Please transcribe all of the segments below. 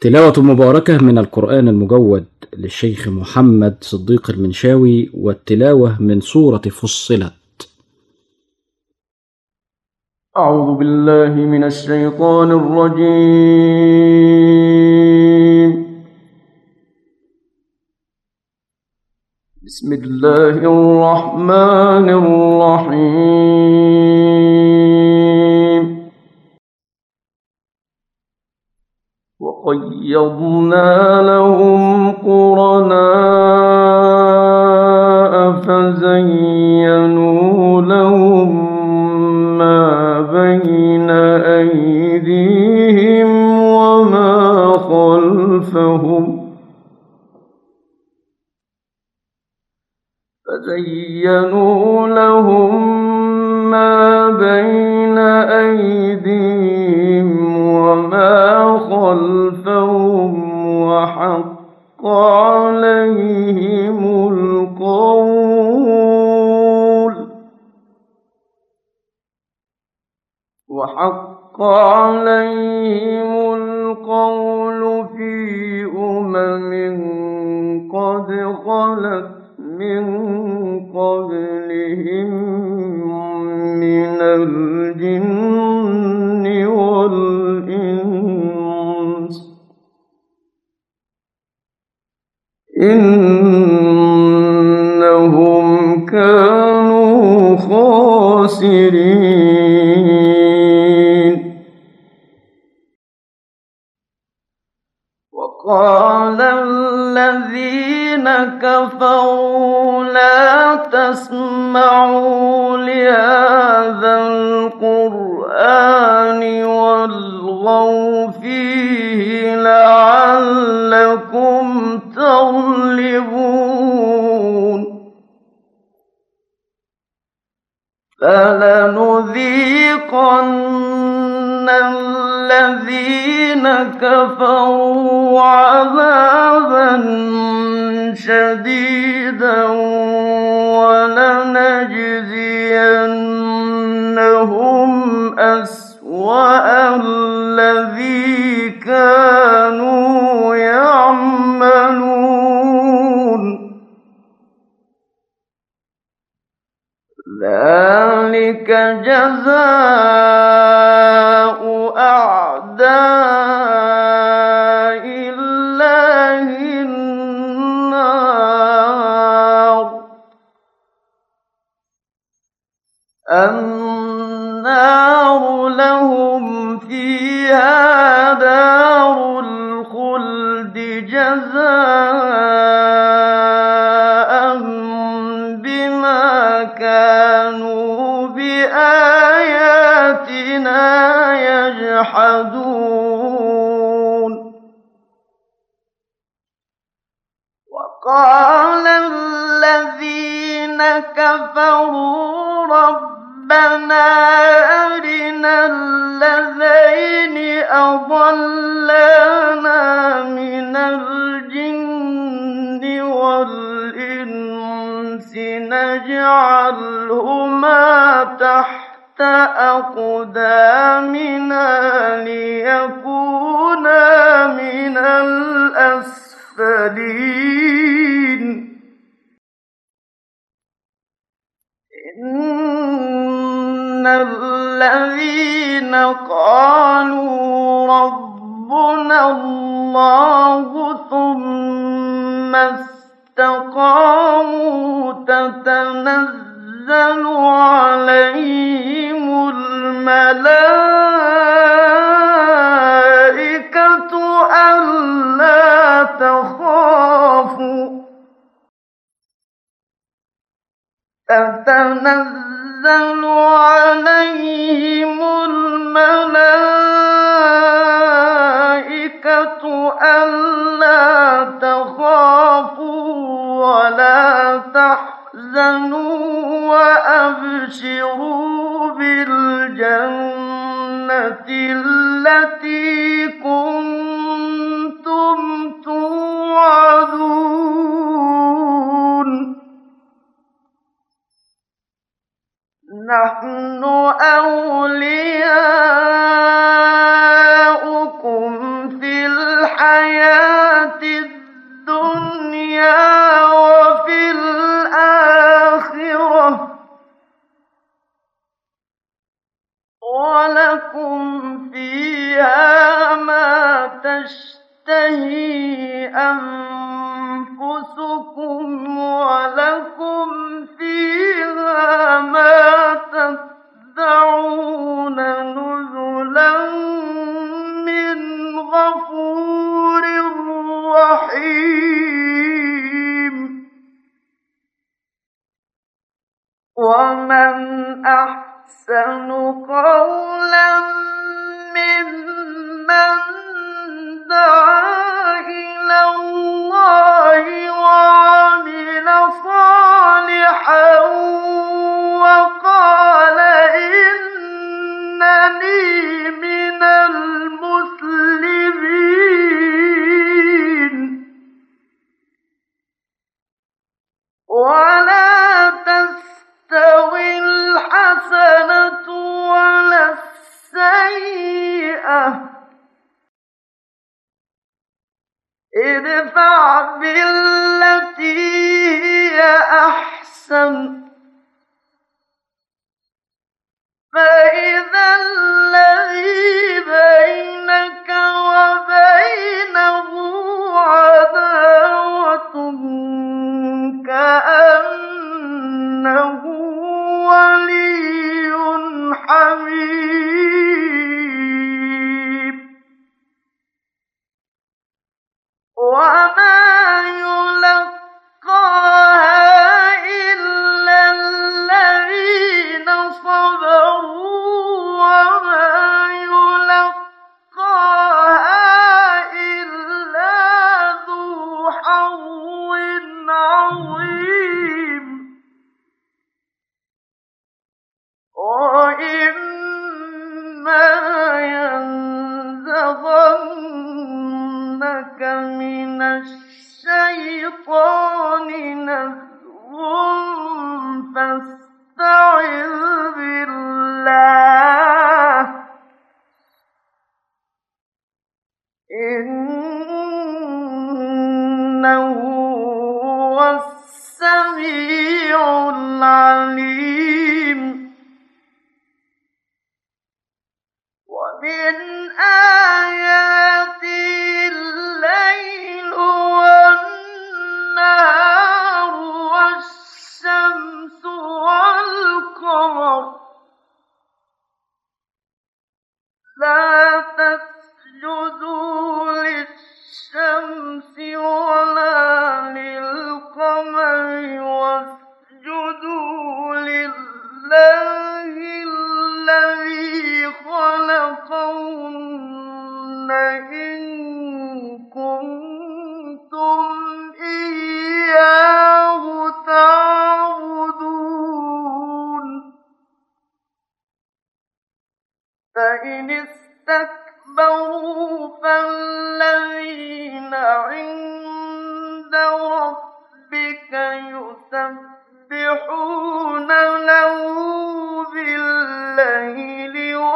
تلاوة مباركة من القرآن المجود للشيخ محمد صديق المنشاوي، والتلاوة من سورة فصلت. أعوذ بالله من الشيطان الرجيم. بسم الله الرحمن الرحيم. وقيضنا لهم قرناء فزينوا لهم ما بين أيديهم وما خلفهم وحق عليهم القول في قد خلت من قبلهم من الجن والإنس إنهم كانوا خاسرين. وقال الذين كفروا لا تسمعوا لهذا القرآن والغوا فيه لعلكم تغلبون. فلنذيقن الذين كفروا عذابا شديدا ولنجزينهم أسوأ الذي كانوا يعملون. ذلك جزاء أعداء الله النار لهم فيها دار الخلد جزاء بما كانوا بآياتنا يجحدون. وقال الذين كفروا ربنا أرنا الذين أضلانا من الجن والإنس نجعلهما تحت أقدامنا ليكونا من الأسفلين. إن الذين قالوا ربنا الله ثم استقاموا تتنزل عليهم الملائكة ألا تخافوا تتنزل عليهم الملائكة ألا تخافوا ولا تحزنوا وأبشروا بالجنة التي كنتم توعدون. نحن أولياؤكم في الحياة الْحَيَاةِ الدُّنْيَا وَفِي الْآخِرَةِ ۖ وَلَكُمْ فِيهَا مَا تَشْتَهِي أَنفُسُكُمْ وَلَكُمْ فِيهَا مَا تَدَّعُونَ نُزُلًا مِّنْ غَفُورٍ رَّحِيمٍ وَمَنْ أَحْسَنُ قَوْلًا مِّمَّن دَعَا إِلَى اللَّهِ وَعَمِلَ صَالِحًا وَقَالَ إِنَّنِي مِنَ الْمُسْلِمِينَ وَلَا تَسْتَوِي الْحَسَنَةُ وَلَا السَّيِّئَةُ ۚ ادْفَعْ بِالَّتِي هِيَ أَحْسَنُ فَإِذَا الَّذِي بَيْنَكَ وَبَيْنَهُ عَدَاوَةٌ كَأَنَّهُ وَلِيٌّ حَمِيمٌ وَمَا يُلَقَّاهَا إِلَّا الَّذِينَ صَبَرُوا وَمَا يُلَقَّاهَا إِلَّا ذُو حَظٍّ عَظِيمٍ وَإِمَّا يَنزَغَنَّكَ مِنَ الشَّيْطَانِ نَزْغٌ فَاسْتَعِذْ بِاللَّهِ ۖ إِنَّهُ هُوَ السَّمِيعُ الْعَلِيمُ وَمِنْ آيَاتِهِ اللَّيْلُ وَالنَّهَارُ وَالشَّمْسُ وَالْقَمَرُ ۚ لَا تَسْجُدُوا لِلشَّمْسِ وَلَا لِلْقَمَرِ وَاسْجُدُوا لِلَّهِ الَّذِي خَلَقَهُنَّ إِن كُنتُمْ إِيَّاهُ تَعْبُدُونَ فَإِنِ اسْتَكْبَرُوا فَالَّذِينَ عِندَ رَبِّكَ يُسَبِّحُونَ لَهُ بِاللَّيْلِ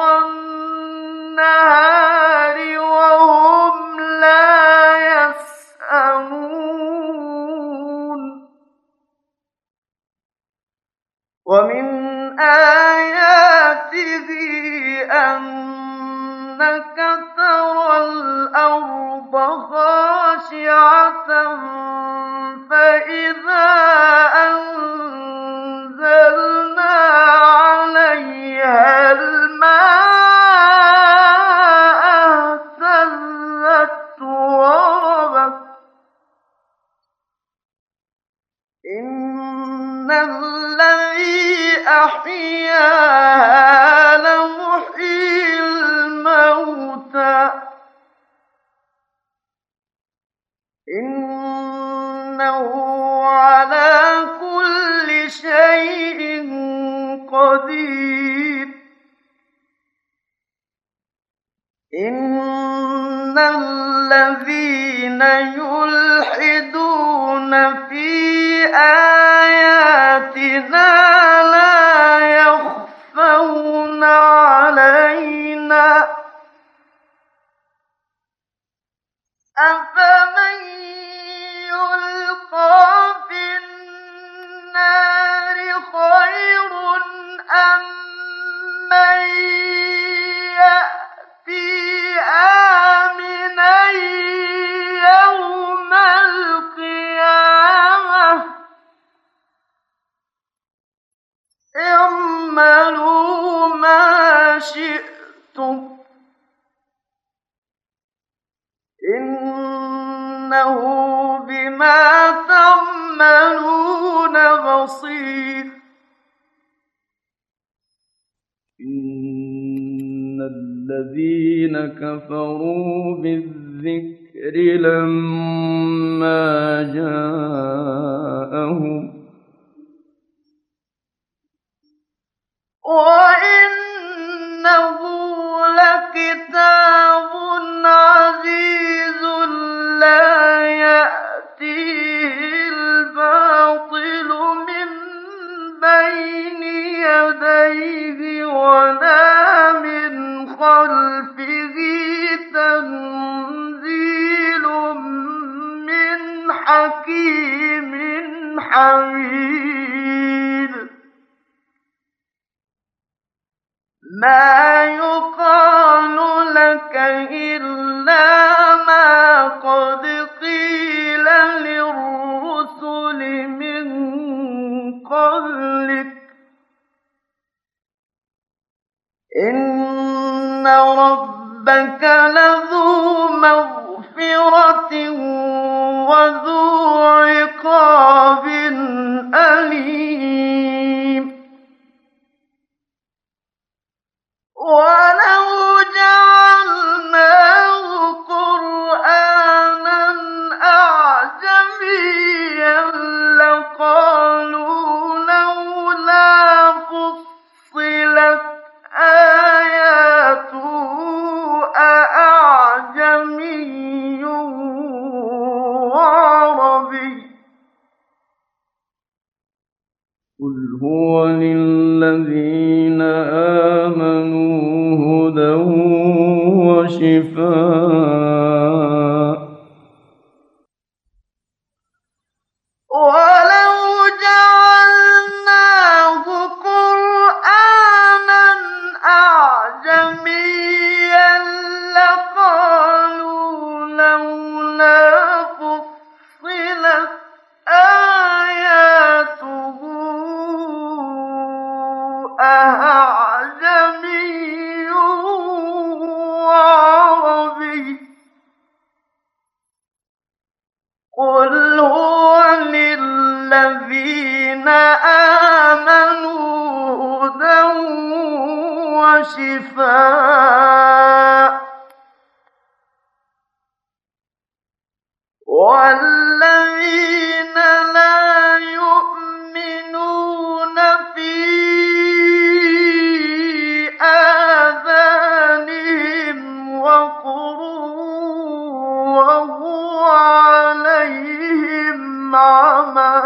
وَالنَّهَارِ وَهُمْ لَا يَسْأَمُونَ وَمِنْ آيَاتِهِ أَنَّكَ تَرَى الْأَرْضَ خَاشِعَةً فَإِذَا أَنزَلْنَا عَلَيْهَا الْمَاءَ اهْتَزَّتْ وَرَبَتْ ۚ إِنَّ الَّذِي أَحْيَاهَا لَمُحْيِي الْمَوْتَىٰ ۚ إِنَّهُ عَلَىٰ كُلِّ شَيْءٍ قَدِيرٌ إِنَّ الَّذِينَ يُلْحِدُونَ فِي آيَاتِنَا لَا يَخْفَوْنَ عَلَيْنَا أفمن يلقى في النار خير أم من يأتي آمنا يوم القيامة اعملوا ما شئتم إنه بما تعملون بصير إن الذين كفروا بالذكر لما جاءهم وإنه لكتاب عزيز لا يأتيه الباطل من بين يديه ولا من خلفه تنزيل من حكيم حميد ما يقال لك إلا ما قد قيل للرسل من قبلك إن ربك لذو مغفرة وذو عقاب أليم ولو جعلناه قرآنا أعجميا لقالوا لولا فصلت آياته أأعجمي وعربي قل هو للذين آمنوا هدى وشفاء ولو جعلناه قرآنا أعجميا لقالوا لولا فصلت آياته أعجمي وعربي قل هو للذين آمنوا هدى وشفاء والذين لا يؤمنون في آذانهم وقر وهو عليهم عمى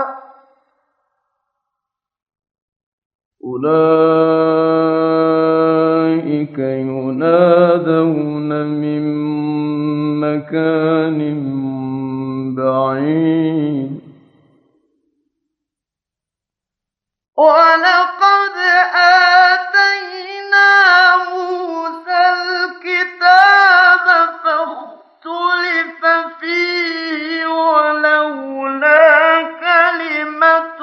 أولئك ينادون من مكان بعيد ولقد آتينا موسى الكتاب فاختلف فيه ولولا كلمة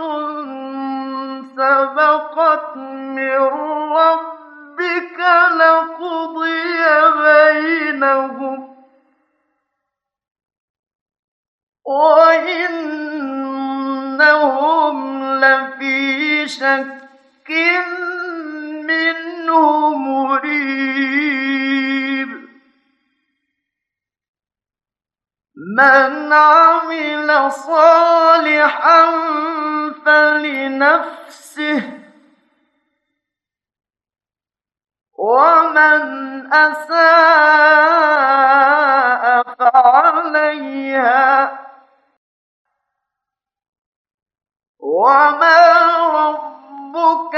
سبقت من ربك لقضي بينهم وإنهم لفي شك منه مريب من عمل صالحا فلنفسه ومن أساء فعليها وما ربك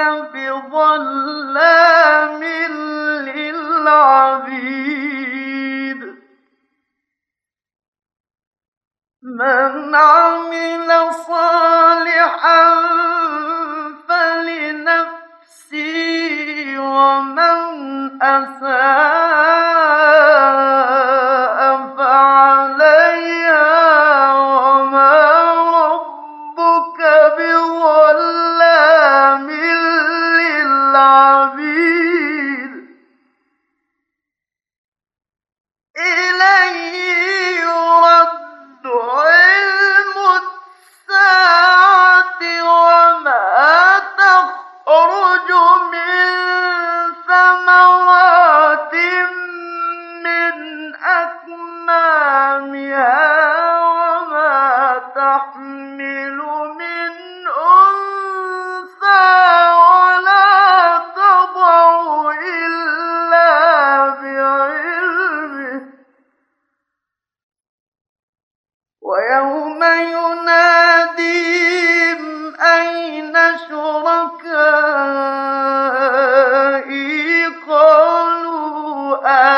بظلام للعبيد من عمل صالحا فلنفسه ومن أساء فعليها وما ربك بظلام للعبيد إليه يرد علم الساعة وما تخرج من ثمرات من أكمامها وما تحمل من أنثى ولا تضع إلا بعلمه ويوم يناديهم أين شركائي قالوا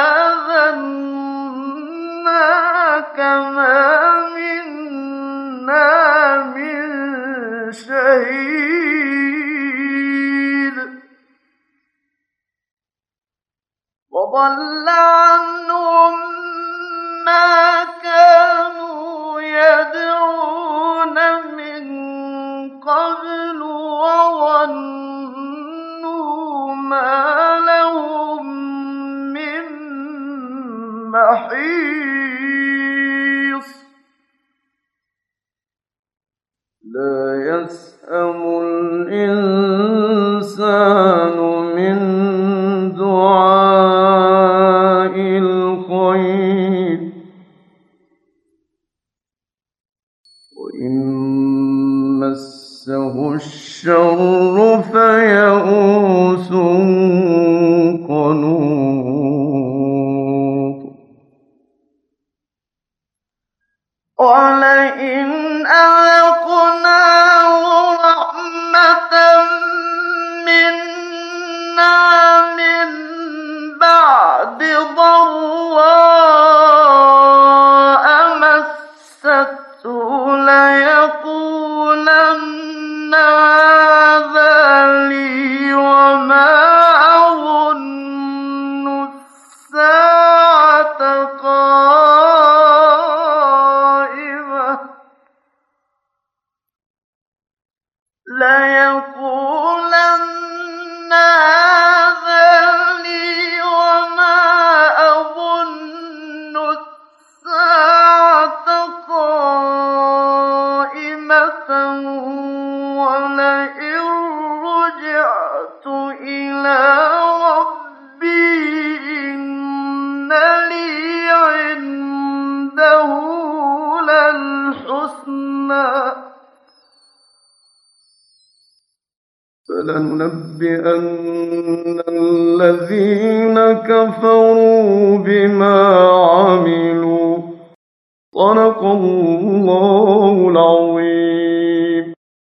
آذناك ما منا من شهيد وضل عنهم ما كانوا يدعون من قبل وظنوا ما لهم من محيص لا يسأم الإنسان من دعاء الخير وإن مسه الشر فيئوس قنوط ولئن أذقناه رحمة منا من بعد ضراء مسته ليقولن هذا لي وما أظن الساعة قائمة ليقولن هذا لي وما أظن الساعة قائمة ولئن رجعت إلى ربي إن لي عنده للحسنى فلننبئن الذين كفروا بما عملوا صدق الله العظيم